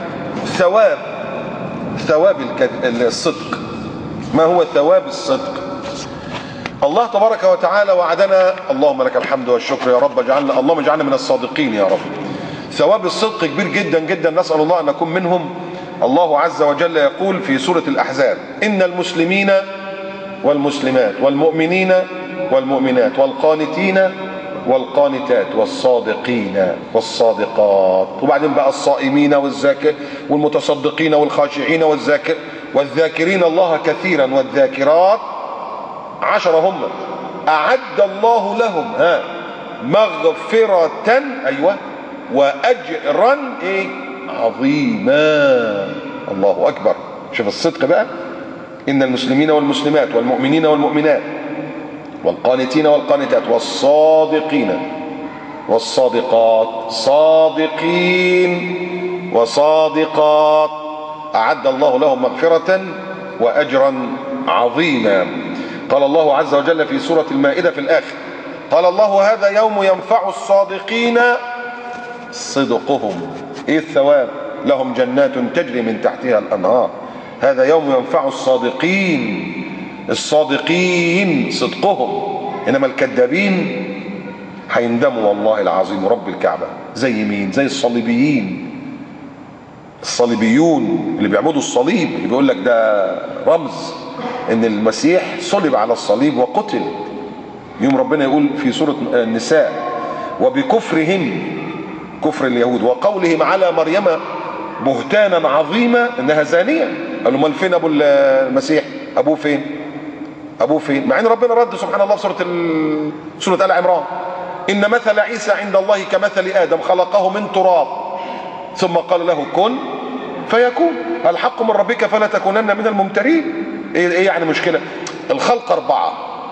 ثواب الصدق. ما هو ثواب الصدق؟ الله تبارك وتعالى وعدنا، اللهم لك الحمد والشكر يا رب، اللهم اجعلنا من الصادقين يا رب. ثواب الصدق كبير جدا جدا، نسأل الله أن نكون منهم. الله عز وجل يقول في سورة الأحزاب إن المسلمين والمسلمات والمؤمنين والمؤمنات والقانتين والقانتات والصادقين والصادقات. وبعدين بقى الصائمين والمتصدقين والخاشعين والذاكرين الله كثيرا والذاكرات. 10 هم أعد الله لهم مغفرة أيوة وأجرا عظيما. الله أكبر. شوف الصدق بقى. إن المسلمين والمسلمات والمؤمنين والمؤمنات والقانتين والقانتات والصادقين والصادقات صادقين وصادقات أعد الله لهم مغفرة وأجرا عظيما. قال الله عز وجل في سورة المائدة في الآخر قال الله هذا يوم ينفع الصادقين صدقهم. ايه الثواب؟ لهم جنات تجري من تحتها الأنهار. هذا يوم ينفع الصادقين صدقهم. انما الكذابين هيندموا والله العظيم ورب الكعبة. زي مين؟ زي الصليبيون اللي بيعبدوا الصليب، اللي بيقول لك ده رمز ان المسيح صلب على الصليب وقتل. يوم ربنا يقول في سورة النساء وبكفرهم، كفر اليهود، وقولهم على مريم بهتانا عظيما انها زانية. قالوا امال فين ابو المسيح؟ ابوه فين؟ مع ان ربنا رد سبحان الله في سورة آل عمران ان مثل عيسى عند الله كمثل آدم خلقه من تراب ثم قال له كن فيكون. الحق من ربك فلا تكونن من الممترين. ايه يعني مشكلة؟ الخلق 4.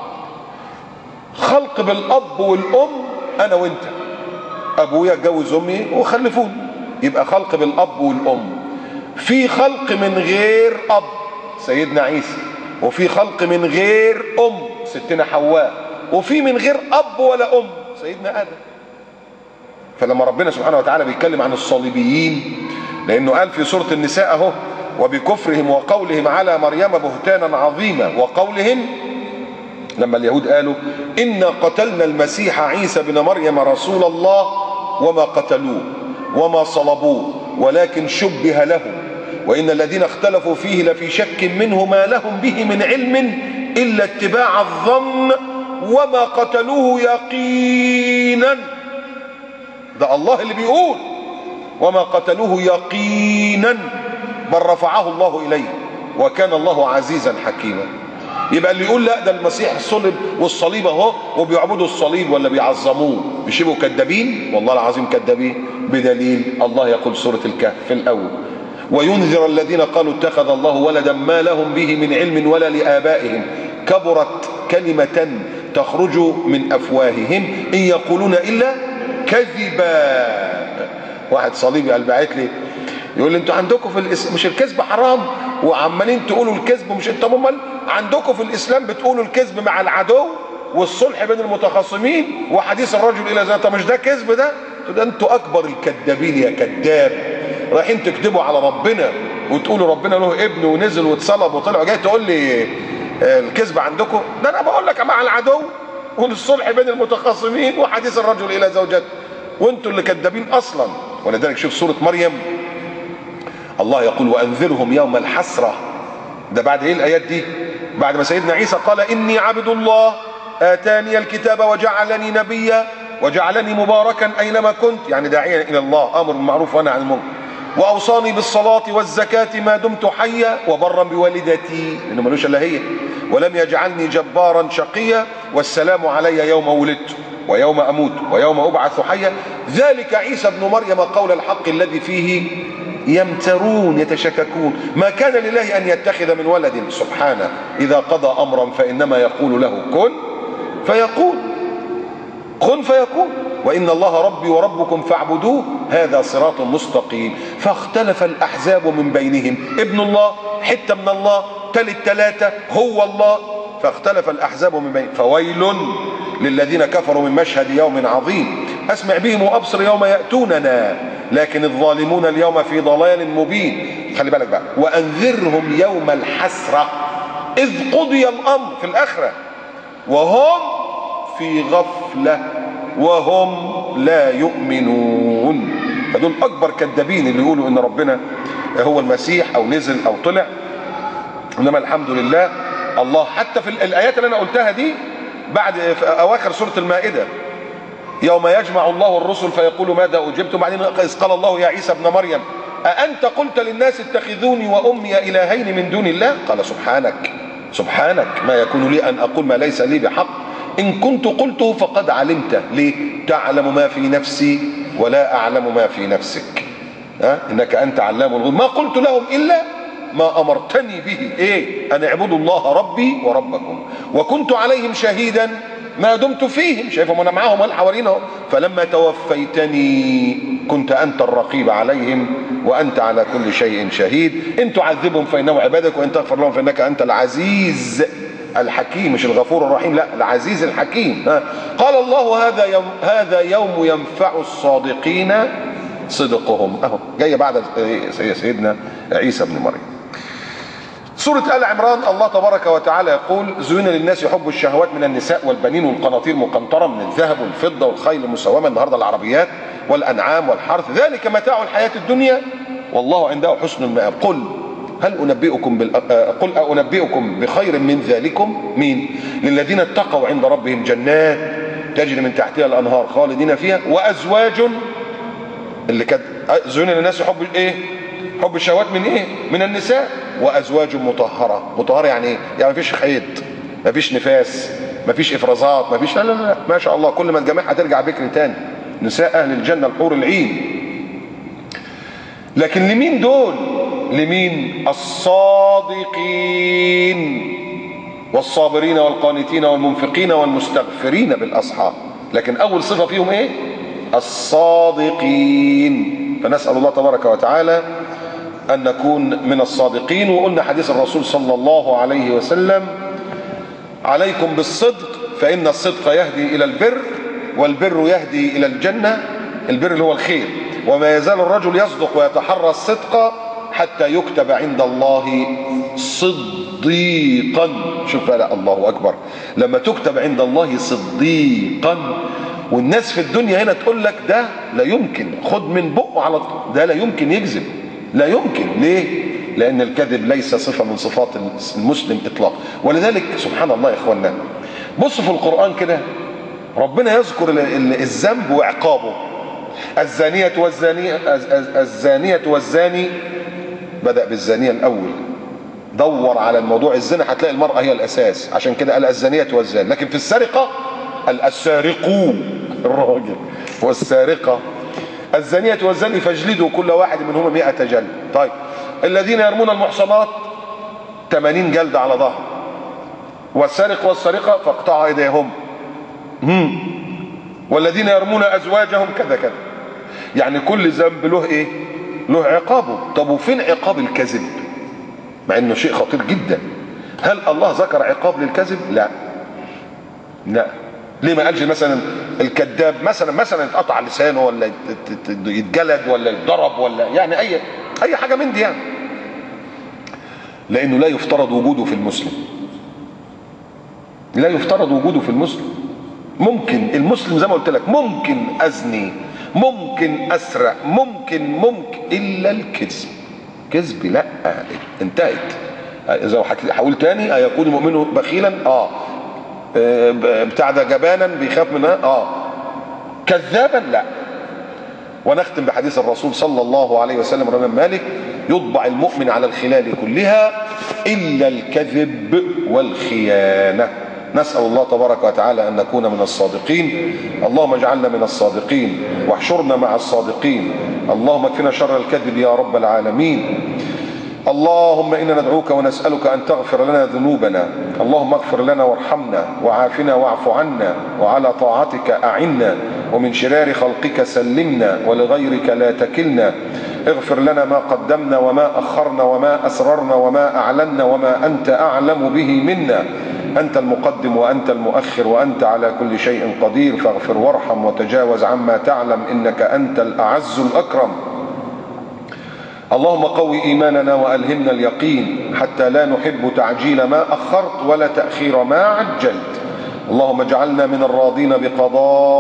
خلق بالاب والام، انا وانت، ابويا اتجوز امي وخلفوني، يبقى خلق بالاب والام. في خلق من غير اب سيدنا عيسى، وفي خلق من غير ام ستنا حواء، وفي من غير اب ولا ام سيدنا ادم. فلما ربنا سبحانه وتعالى بيتكلم عن الصليبيين، لانه قال في سورة النساء اهو وبكفرهم وقولهم على مريم بهتانا عظيما، وقولهم لما اليهود قالوا إنا قتلنا المسيح عيسى بن مريم رسول الله وما قتلوه وما صلبوه ولكن شبه لهم وإن الذين اختلفوا فيه لفي شك منه ما لهم به من علم إلا اتباع الظن وما قتلوه يقينا. ده الله اللي بيقول وما قتلوه يقينا بل رفعه الله إليه وكان الله عزيزا حكيما. يبقى اللي يقول لا ده المسيح صلب والصليب اهو وبيعبدوا الصليب ولا بيعظموه بيشبهوا كذابين، والله العظيم كذابين. بدليل الله يقول سورة الكهف في الأول وينذر الذين قالوا اتخذ الله ولدا ما لهم به من علم ولا لآبائهم كبرت كلمة تخرج من أفواههم إن يقولون إلا كذبا. واحد صليبي قال باعت لي يقول لي انتوا عندكم في مش الكذب حرام وعمالين تقولوا الكذب مش انتوا امال عندكم في الاسلام بتقولوا الكذب مع العدو والصلح بين المتخاصمين وحديث الرجل الى ذاته، مش ده كذب؟ ده انتوا اكبر الكذابين يا كذاب. رايحين تكذبوا على ربنا وتقولوا ربنا له ابن ونزل واتصلب وطلع، جاي تقول لي الكذب عندكم؟ ده انا بقول لك مع العدو والصلح بين المتخاصمين وحديث الرجل الى زوجته، وانتوا اللي كذابين اصلا. ولذلك شوف سورة مريم الله يقول وأنذرهم يوم الحسرة. ده بعد ايه الآيات دي؟ بعد ما سيدنا عيسى قال إني عبد الله آتاني الكتاب وجعلني نبيا وجعلني مباركا أينما كنت، يعني داعيا إلى الله أمر بالمعروف ونهى عن المنكر، وأوصاني بالصلاة والزكاة ما دمت حيا وبرا بوالدتي لأنه ملوش إلا هي ولم يجعلني جبارا شقيا والسلام علي يوم ولدت ويوم أموت ويوم أبعث حيا ذلك عيسى ابن مريم قول الحق الذي فيه يمترون يتشككون ما كان لله أن يتخذ من ولد سبحانه إذا قضى أمرا فإنما يقول له كن فيكون وإن الله ربي وربكم فاعبدوه هذا صراط مستقيم. فاختلف الأحزاب من بينهم ابن الله حتة من الله تلت 3 هو الله، فاختلف الأحزاب من بينهم فويل للذين كفروا من مشهد يوم عظيم أسمع بهم وأبصر يوم يأتوننا لكن الظالمون اليوم في ضلال مبين. خلي بالك بقى وأنذرهم يوم الحسرة إذ قضي الأمر في الآخرة وهم في غفلة وهم لا يؤمنون. فدول أكبر كذابين اللي يقولوا إن ربنا هو المسيح أو نزل أو طلع. إنما الحمد لله الله حتى في الآيات اللي أنا قلتها دي بعد في أواخر سورة المائدة، يوم يجمع الله الرسل فيقول ماذا أجبتم، بعدين إذ قال الله يا عيسى ابن مريم أأنت قلت للناس اتخذوني وأمي إلهين من دون الله؟ قال سبحانك سبحانك ما يكون لي أن أقول ما ليس لي بحق، إن كنت قلته فقد علمته. ليه؟ تعلم ما في نفسي ولا أعلم ما في نفسك، إنك أنت علام الغيوب. ما قلت لهم إلا ما أمرتني به، إيه؟ أن اعبدوا الله ربي وربكم وكنت عليهم شهيدا ما دمت فيهم. شايفهم أنا معاهم الحوارين أهو. فلما توفيتني كنت أنت الرقيب عليهم وأنت على كل شيء شهيد. إن تعذبهم فإنهم عبادك وإن تغفر لهم فإنك أنت العزيز الحكيم، مش الغفور الرحيم، لا العزيز الحكيم. قال الله هذا يوم ينفع الصادقين صدقهم. اهو جايه بعد سيدنا عيسى بن مريم. سورة آل عمران الله تبارك وتعالى يقول زين للناس حب الشهوات من النساء والبنين والقناطير مقنطرة من الذهب والفضة والخيل المسومة، النهارده العربيات والأنعام والحرث، ذلك متاع الحياة الدنيا والله عنده حسن المآب. قل أنبئكم بخير من ذلكم. مين؟ للذين اتقوا عند ربهم جنات تجري من تحتها الأنهار خالدين فيها وأزواج، اللي كانت زين للناس حب ايه؟ حب الشهوات من ايه؟ من النساء، وازواج مطهره. مطهره يعني ايه؟ يعني مفيش حيض، مفيش نفاس، مفيش افرازات، مفيش، لا لا لا ما شاء الله، كل ما تجمعها ترجع بكر تاني. نساء اهل الجنه الحور العين. لكن لمين دول؟ لمين؟ الصادقين والصابرين والقانتين والمنفقين والمستغفرين بالاسحار. لكن اول صفه فيهم ايه؟ الصادقين. فنسأل الله تبارك وتعالى أن نكون من الصادقين. وقلنا حديث الرسول صلى الله عليه وسلم عليكم بالصدق فإن الصدق يهدي إلى البر والبر يهدي إلى الجنة. البر اللي هو الخير. وما يزال الرجل يصدق ويتحرى الصدق حتى يكتب عند الله صديقا. شوف بقى، الله أكبر، لما تكتب عند الله صديقا والناس في الدنيا هنا تقول لك ده لا يمكن، خد من بقه على طول، ده لا يمكن يكذب، لا يمكن. ليه؟ لأن الكذب ليس صفة من صفات المسلم إطلاقا. ولذلك سبحان الله يا إخواننا، بصوا في القرآن كده ربنا يذكر الذنب وعقابه. الزانية والزاني، بدأ بالزانية الأول، دور على الموضوع الزنا هتلاقي المرأة هي الأساس، عشان كده قال الزانية والزاني. لكن في السرقة السارق الراجل والسارقة. الزانية والزاني فاجلدوا كل واحد منهما 100 جلد. طيب الذين يرمون المحصنات 80 جلد على ظهر. والسارق والسارقة فاقطعوا ايديهم. والذين يرمون ازواجهم كذا كذا. يعني كل ذنب له ايه؟ له عقابه. طب وفين عقاب الكذب؟ مع انه شيء خطير جدا. هل الله ذكر عقاب للكذب؟ لا لا. ليه ما قالش مثلا الكذاب مثلا يتقطع لسانه ولا يتجلد ولا يتضرب ولا يعني اي حاجه من دي يعني؟ لانه لا يفترض وجوده في المسلم. لا يفترض وجوده في المسلم. ممكن المسلم زي ما قلت لك ممكن ازني، ممكن اسرق، ممكن الا الكذب. كذب لا، انتهت. اذا هقول تاني، ايكون المؤمن بخيلا؟ بتاع ده جبانا بيخاف منها؟ كذابا لا. ونختم بحديث الرسول صلى الله عليه وسلم رواه مالك: يطبع المؤمن على الخلال كلها الا الكذب والخيانه. نسأل الله تبارك وتعالى أن نكون من الصادقين. اللهم اجعلنا من الصادقين واحشرنا مع الصادقين. اللهم اكفنا شر الكذب يا رب العالمين. اللهم إنا ندعوك ونسألك أن تغفر لنا ذنوبنا. اللهم اغفر لنا وارحمنا وعافنا واعف عنا وعلى طاعتك أعنا ومن شرار خلقك سلمنا ولغيرك لا تكلنا. اغفر لنا ما قدمنا وما أخرنا وما أسررنا وما أعلنا وما أنت أعلم به منا. أنت المقدم وأنت المؤخر وأنت على كل شيء قدير، فاغفر وارحم وتجاوز عما تعلم إنك أنت الأعز الأكرم. اللهم قوي إيماننا وألهمنا اليقين حتى لا نحب تعجيل ما أخرت ولا تأخير ما عجلت. اللهم اجعلنا من الراضين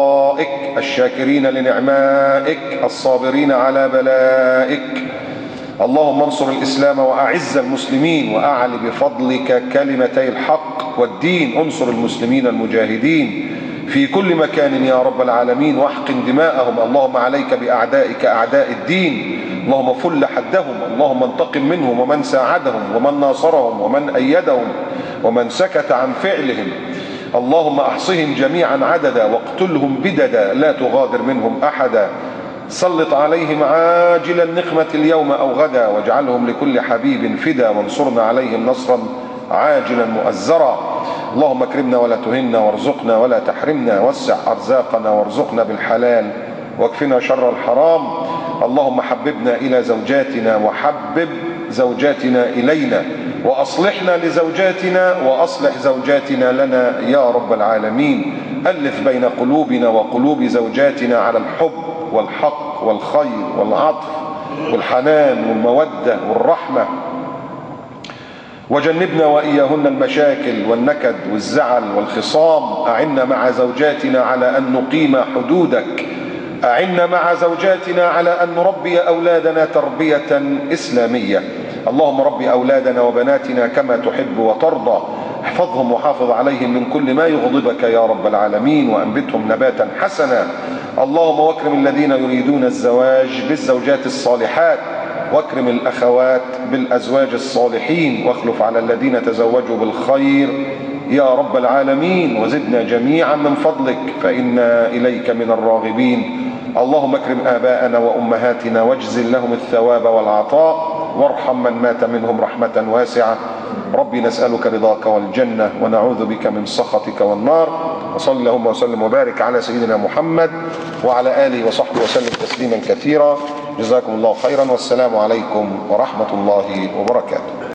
بقضائك الشاكرين لنعمائك الصابرين على بلائك. اللهم انصر الإسلام وأعز المسلمين وأعل بفضلك كلمتي الحق والدين. انصر المسلمين المجاهدين في كل مكان يا رب العالمين، واحقن دماءهم. اللهم عليك بأعدائك أعداء الدين، اللهم فل حدهم، اللهم انتقم منهم ومن ساعدهم ومن ناصرهم ومن أيدهم ومن سكت عن فعلهم. اللهم احصهم جميعا عددا واقتلهم بددا، لا تغادر منهم أحدا. سلط عليهم عاجل النقمة اليوم أو غدا، واجعلهم لكل حبيب فدا، وانصرنا عليهم نصرا عاجلا مؤزرا. اللهم اكرمنا ولا تهنا، وارزقنا ولا تحرمنا، وسع أرزاقنا وارزقنا بالحلال واكفنا شر الحرام. اللهم حببنا إلى زوجاتنا وحبب زوجاتنا إلينا، وأصلحنا لزوجاتنا وأصلح زوجاتنا لنا يا رب العالمين. ألف بين قلوبنا وقلوب زوجاتنا على الحب والحق والخير والعطف والحنان والمودة والرحمة، وجنبنا وإياهن المشاكل والنكد والزعل والخصام. أعنا مع زوجاتنا على أن نقيم حدودك، أعنا مع زوجاتنا على أن نربي أولادنا تربية إسلامية. اللهم رب أولادنا وبناتنا كما تحب وترضى، احفظهم وحافظ عليهم من كل ما يغضبك يا رب العالمين، وأنبتهم نباتا حسنا. اللهم واكرم الذين يريدون الزواج بالزوجات الصالحات، واكرم الأخوات بالأزواج الصالحين، واخلف على الذين تزوجوا بالخير يا رب العالمين. وزدنا جميعا من فضلك فإنا إليك من الراغبين. اللهم اكرم آباءنا وأمهاتنا واجزل لهم الثواب والعطاء، وارحم من مات منهم رحمة واسعة. ربي نسألك رضاك والجنة، ونعوذ بك من سخطك والنار. وصلى اللهم وسلم وبارك على سيدنا محمد وعلى آله وصحبه وسلم تسليما كثيرا. جزاكم الله خيرا، والسلام عليكم ورحمة الله وبركاته.